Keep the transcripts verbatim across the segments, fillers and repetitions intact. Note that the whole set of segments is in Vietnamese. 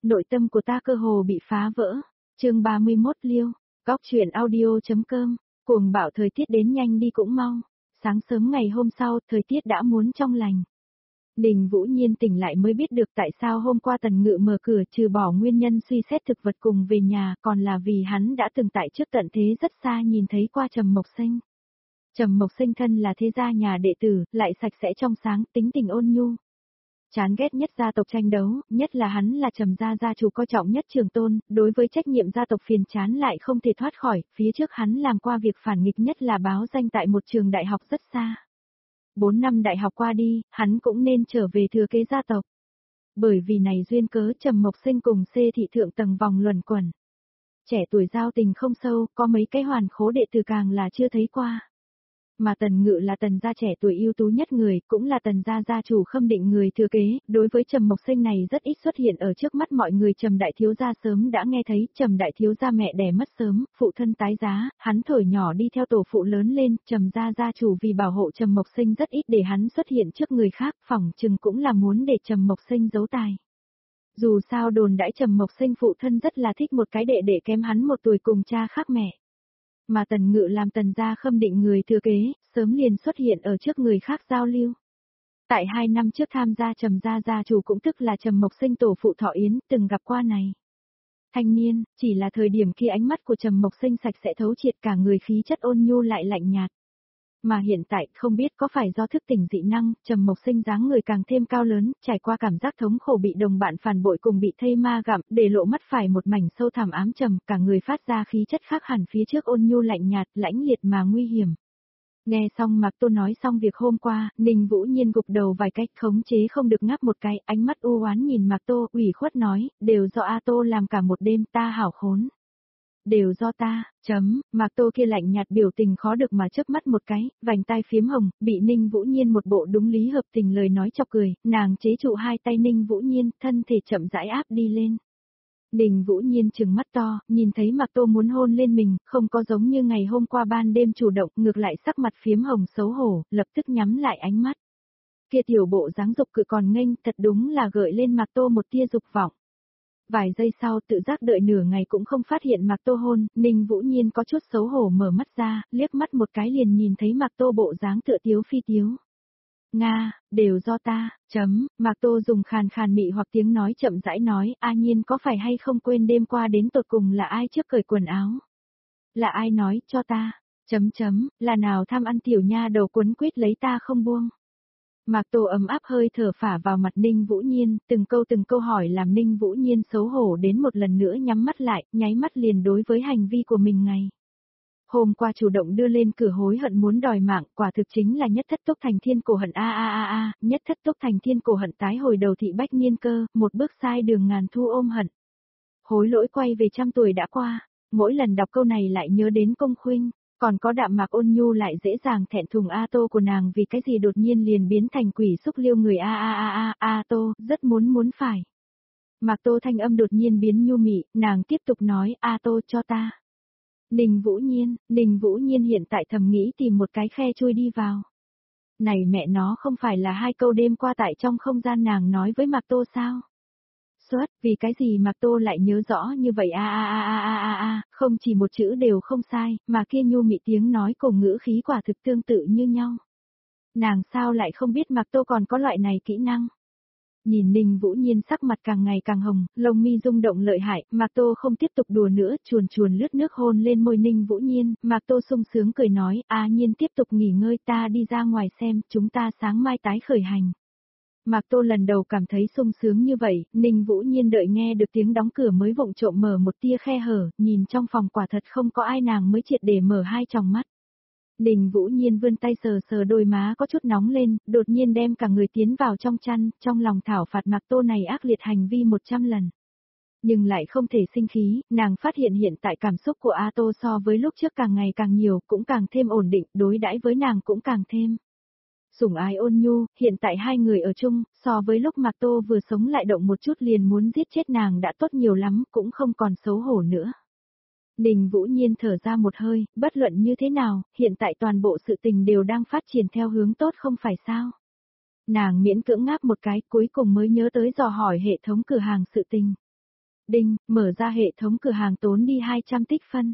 nội tâm của ta cơ hồ bị phá vỡ. Chương ba mươi mốt Liêu, Góc truyện audio.com, cuồng bạo thời tiết đến nhanh đi cũng mau. Sáng sớm ngày hôm sau, thời tiết đã muốn trong lành. Ninh Vũ Nhiên tỉnh lại mới biết được tại sao hôm qua Tần Ngự mở cửa, trừ bỏ nguyên nhân suy xét thực vật cùng về nhà, còn là vì hắn đã từng tại trước tận thế rất xa nhìn thấy qua Trầm Mộc Sinh. Trầm Mộc Sinh thân là thế gia nhà đệ tử, lại sạch sẽ trong sáng, tính tình ôn nhu. Chán ghét nhất gia tộc tranh đấu, nhất là hắn là Trầm gia gia chủ coi trọng nhất trường tôn, đối với trách nhiệm gia tộc phiền chán lại không thể thoát khỏi, phía trước hắn làm qua việc phản nghịch nhất là báo danh tại một trường đại học rất xa. Bốn năm đại học qua đi, hắn cũng nên trở về thừa kế gia tộc. Bởi vì này duyên cớ Trầm Mộc Sinh cùng xê thị thượng tầng vòng luẩn quẩn. Trẻ tuổi giao tình không sâu, có mấy cái hoàn khố đệ tử càng là chưa thấy qua. Mà Tần Ngự là Tần gia trẻ tuổi ưu tú nhất người, cũng là Tần gia gia chủ khâm định người thừa kế, đối với Trầm Mộc Sinh này rất ít xuất hiện ở trước mắt mọi người. Trầm đại thiếu gia sớm đã nghe thấy, Trầm đại thiếu gia mẹ đẻ mất sớm, phụ thân tái giá, hắn thổi nhỏ đi theo tổ phụ lớn lên, Trầm gia gia chủ vì bảo hộ Trầm Mộc Sinh rất ít để hắn xuất hiện trước người khác, phỏng chừng cũng là muốn để Trầm Mộc Sinh giấu tài. Dù sao đồn đãi Trầm Mộc Sinh phụ thân rất là thích một cái đệ đệ kém hắn một tuổi cùng cha khác mẹ. Mà Tần Ngự làm Tần gia khâm định người thừa kế, sớm liền xuất hiện ở trước người khác giao lưu. Tại hai năm trước tham gia Trầm gia gia chủ cũng tức là Trầm Mộc Sinh tổ phụ Thọ Yến, từng gặp qua này. Thanh niên, chỉ là thời điểm khi ánh mắt của Trầm Mộc Sinh sạch sẽ thấu triệt, cả người khí chất ôn nhu lại lạnh nhạt. Mà hiện tại, không biết có phải do thức tỉnh dị năng, Trầm Mộc Sinh dáng người càng thêm cao lớn, trải qua cảm giác thống khổ bị đồng bạn phản bội cùng bị thây ma gặm, để lộ mắt phải một mảnh sâu thẳm ám trầm, cả người phát ra khí chất khác hẳn phía trước ôn nhu lạnh nhạt, lãnh liệt mà nguy hiểm. Nghe xong Mạc Tô nói xong việc hôm qua, Ninh Vũ Nhiên gục đầu vài cách, khống chế không được ngáp một cái, ánh mắt u oán nhìn Mạc Tô, ủy khuất nói, đều do A Tô làm cả một đêm, ta hảo khốn. Đều do ta, chấm, Mạc Tô kia lạnh nhạt biểu tình khó được mà chớp mắt một cái, vành tai phiếm hồng, bị Ninh Vũ Nhiên một bộ đúng lý hợp tình lời nói chọc cười, nàng chế trụ hai tay Ninh Vũ Nhiên, thân thể chậm rãi áp đi lên. Ninh Vũ Nhiên trừng mắt to, nhìn thấy Mạc Tô muốn hôn lên mình, không có giống như ngày hôm qua ban đêm chủ động, ngược lại sắc mặt phiếm hồng xấu hổ, lập tức nhắm lại ánh mắt. Kia tiểu bộ dáng dục cự còn nghênh, thật đúng là gợi lên Mạc Tô một tia dục vọng. Vài giây sau tự giác đợi nửa ngày cũng không phát hiện Mạc Tô hôn, Ninh Vũ Nhiên có chút xấu hổ mở mắt ra, liếc mắt một cái liền nhìn thấy Mạc Tô bộ dáng tựa tiếu phi tiếu. Nga, đều do ta, chấm, Mạc Tô dùng khàn khàn mị hoặc tiếng nói chậm rãi nói, A Nhiên có phải hay không quên đêm qua đến tột cùng là ai trước cởi quần áo? Là ai nói cho ta, chấm chấm, là nào tham ăn tiểu nha đầu quấn quýt lấy ta không buông? Mạc Tô ấm áp hơi thở phả vào mặt Ninh Vũ Nhiên, từng câu từng câu hỏi làm Ninh Vũ Nhiên xấu hổ đến một lần nữa nhắm mắt lại, nháy mắt liền đối với hành vi của mình ngày. Hôm qua chủ động đưa lên cửa hối hận muốn đòi mạng, quả thực chính là nhất thất túc thành thiên cổ hận a a a a, nhất thất túc thành thiên cổ hận tái hồi đầu thị bách niên cơ, một bước sai đường ngàn thu ôm hận. Hối lỗi quay về trăm tuổi đã qua, mỗi lần đọc câu này lại nhớ đến Công Khuynh. Còn có đạm mạc ôn nhu lại dễ dàng thẹn thùng A Tô của nàng vì cái gì đột nhiên liền biến thành quỷ xúc liêu người a a a a A Tô, rất muốn muốn phải. Mạc Tô thanh âm đột nhiên biến nhu mị, nàng tiếp tục nói A Tô cho ta. Ninh Vũ Nhiên, Ninh Vũ Nhiên hiện tại thầm nghĩ tìm một cái khe chui đi vào. Này mẹ nó không phải là hai câu đêm qua tại trong không gian nàng nói với Mạc Tô sao? Suất, vì cái gì Mạc Tô lại nhớ rõ như vậy a a a a a a a, không chỉ một chữ đều không sai, mà kia nhu mị tiếng nói cùng ngữ khí quả thực tương tự như nhau. Nàng sao lại không biết Mạc Tô còn có loại này kỹ năng? Nhìn Ninh Vũ Nhiên sắc mặt càng ngày càng hồng, lông mi rung động lợi hại, Mạc Tô không tiếp tục đùa nữa, chuồn chuồn lướt nước hôn lên môi Ninh Vũ Nhiên, Mạc Tô sung sướng cười nói, A Nhiên tiếp tục nghỉ ngơi, ta đi ra ngoài xem, chúng ta sáng mai tái khởi hành. Mạc Tô lần đầu cảm thấy sung sướng như vậy, Ninh Vũ Nhiên đợi nghe được tiếng đóng cửa mới vụng trộm mở một tia khe hở, nhìn trong phòng quả thật không có ai nàng mới triệt để mở hai tròng mắt. Ninh Vũ Nhiên vươn tay sờ sờ đôi má có chút nóng lên, đột nhiên đem cả người tiến vào trong chăn, trong lòng thảo phạt Mạc Tô này ác liệt hành vi một trăm lần. Nhưng lại không thể sinh khí, nàng phát hiện hiện tại cảm xúc của A Tô so với lúc trước càng ngày càng nhiều, cũng càng thêm ổn định, đối đãi với nàng cũng càng thêm sủng ái ôn nhu, hiện tại hai người ở chung, so với lúc Mạc Tô vừa sống lại động một chút liền muốn giết chết nàng đã tốt nhiều lắm, cũng không còn xấu hổ nữa. Ninh Vũ Nhiên thở ra một hơi, bất luận như thế nào, hiện tại toàn bộ sự tình đều đang phát triển theo hướng tốt không phải sao. Nàng miễn cưỡng ngáp một cái, cuối cùng mới nhớ tới dò hỏi hệ thống cửa hàng sự tình. Đinh, mở ra hệ thống cửa hàng tốn đi hai trăm tích phân.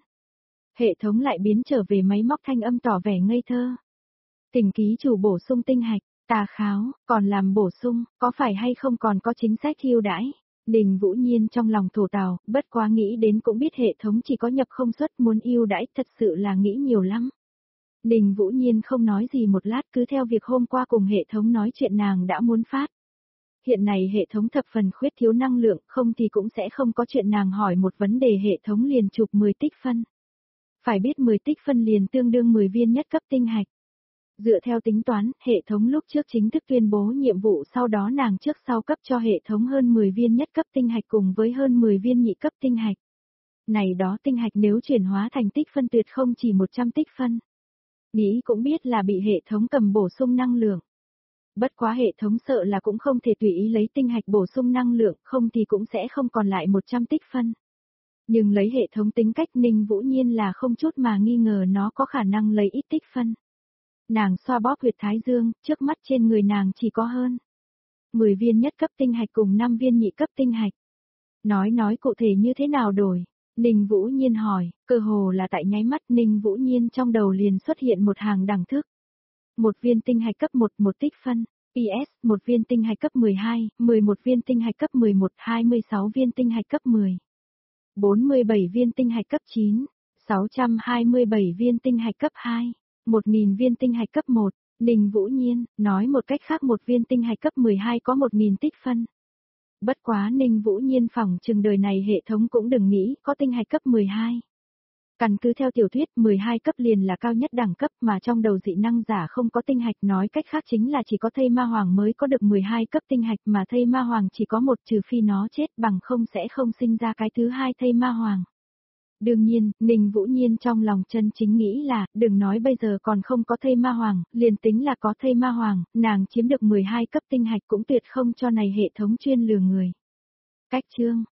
Hệ thống lại biến trở về máy móc thanh âm tỏ vẻ ngây thơ. Tỉnh ký chủ bổ sung tinh hạch, tà kháo, còn làm bổ sung, có phải hay không còn có chính sách ưu đãi? Đình Vũ Nhiên trong lòng thổ tào, bất quá nghĩ đến cũng biết hệ thống chỉ có nhập không xuất muốn ưu đãi, thật sự là nghĩ nhiều lắm. Đình Vũ Nhiên không nói gì một lát cứ theo việc hôm qua cùng hệ thống nói chuyện nàng đã muốn phát. Hiện này hệ thống thập phần khuyết thiếu năng lượng, không thì cũng sẽ không có chuyện nàng hỏi một vấn đề hệ thống liền chụp mười tích phân. Phải biết mười tích phân liền tương đương mười viên nhất cấp tinh hạch. Dựa theo tính toán, hệ thống lúc trước chính thức tuyên bố nhiệm vụ sau đó nàng trước sau cấp cho hệ thống hơn mười viên nhất cấp tinh hạch cùng với hơn mười viên nhị cấp tinh hạch. Này đó tinh hạch nếu chuyển hóa thành tích phân tuyệt không chỉ một trăm tích phân. Nghĩ cũng biết là bị hệ thống cầm bổ sung năng lượng. Bất quá hệ thống sợ là cũng không thể tùy ý lấy tinh hạch bổ sung năng lượng, không thì cũng sẽ không còn lại một trăm tích phân. Nhưng lấy hệ thống tính cách Ninh Vũ Nhiên là không chút mà nghi ngờ nó có khả năng lấy ít tích phân. Nàng xoa bóp huyệt thái dương, trước mắt trên người nàng chỉ có hơn mười viên nhất cấp tinh hạch cùng năm viên nhị cấp tinh hạch. Nói nói cụ thể như thế nào đổi? Ninh Vũ Nhiên hỏi, cơ hồ là tại nháy mắt Ninh Vũ Nhiên trong đầu liền xuất hiện một hàng đẳng thức. Một viên tinh hạch cấp một, một tích phân. pê ét, một viên tinh hạch cấp mười hai, mười một viên tinh hạch cấp mười một, hai mươi sáu viên tinh hạch cấp mười. bốn mươi bảy viên tinh hạch cấp chín, sáu trăm hai mươi bảy viên tinh hạch cấp hai, một nghìn viên tinh hạch cấp một. Ninh Vũ Nhiên, nói một cách khác một viên tinh hạch cấp mười hai có một nghìn tích phân. Bất quá Ninh Vũ Nhiên phỏng chừng đời này hệ thống cũng đừng nghĩ có tinh hạch cấp mười hai. Căn cứ theo tiểu thuyết mười hai cấp liền là cao nhất đẳng cấp mà trong đầu dị năng giả không có tinh hạch, nói cách khác chính là chỉ có thây ma hoàng mới có được mười hai cấp tinh hạch mà thây ma hoàng chỉ có một, trừ phi nó chết bằng không sẽ không sinh ra cái thứ hai thây ma hoàng. Đương nhiên, Ninh Vũ Nhiên trong lòng chân chính nghĩ là, đừng nói bây giờ còn không có thây ma hoàng, liền tính là có thây ma hoàng, nàng chiếm được mười hai cấp tinh hạch cũng tuyệt không cho này hệ thống chuyên lừa người. Cách chương